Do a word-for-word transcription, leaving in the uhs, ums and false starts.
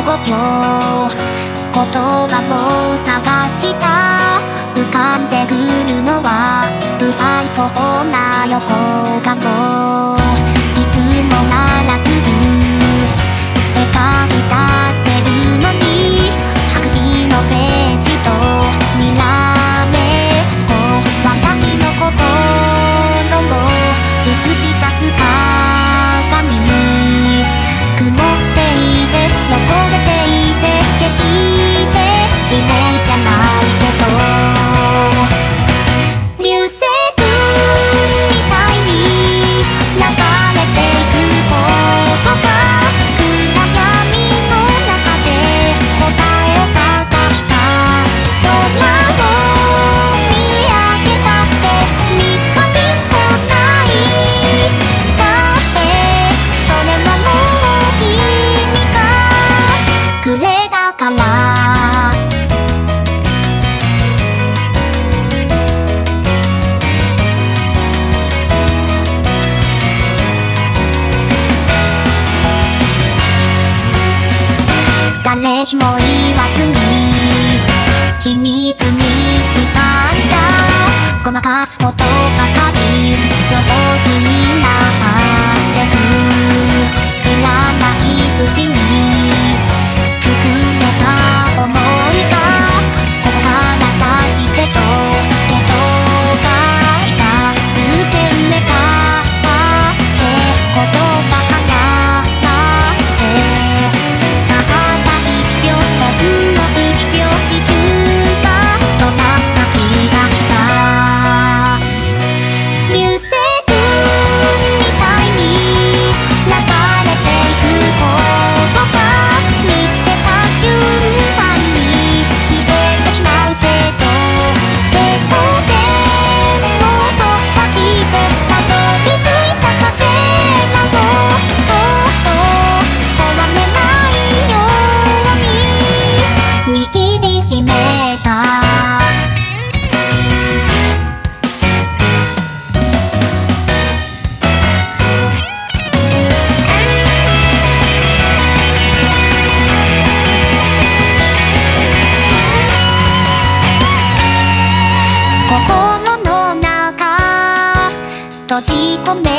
ごびょう言葉を探した浮かんでくるのは不愛想な横顔いつもならすぐ絵描き出せるのに白紙のページとにらめっこ私の心を映し出す鏡曇っていて汚れていて決して綺麗じゃないけど流星群みたいに流れていくことが暗闇の中で答えを探した空を見上げたって見つかりこないだってそれはもう君がくれたから誰にも言わずに秘密にしたんだごまかすことばかり上手になってく知らないうちに含めた想いがここから出してとけどが近づけめたってことが離心の中閉じ込め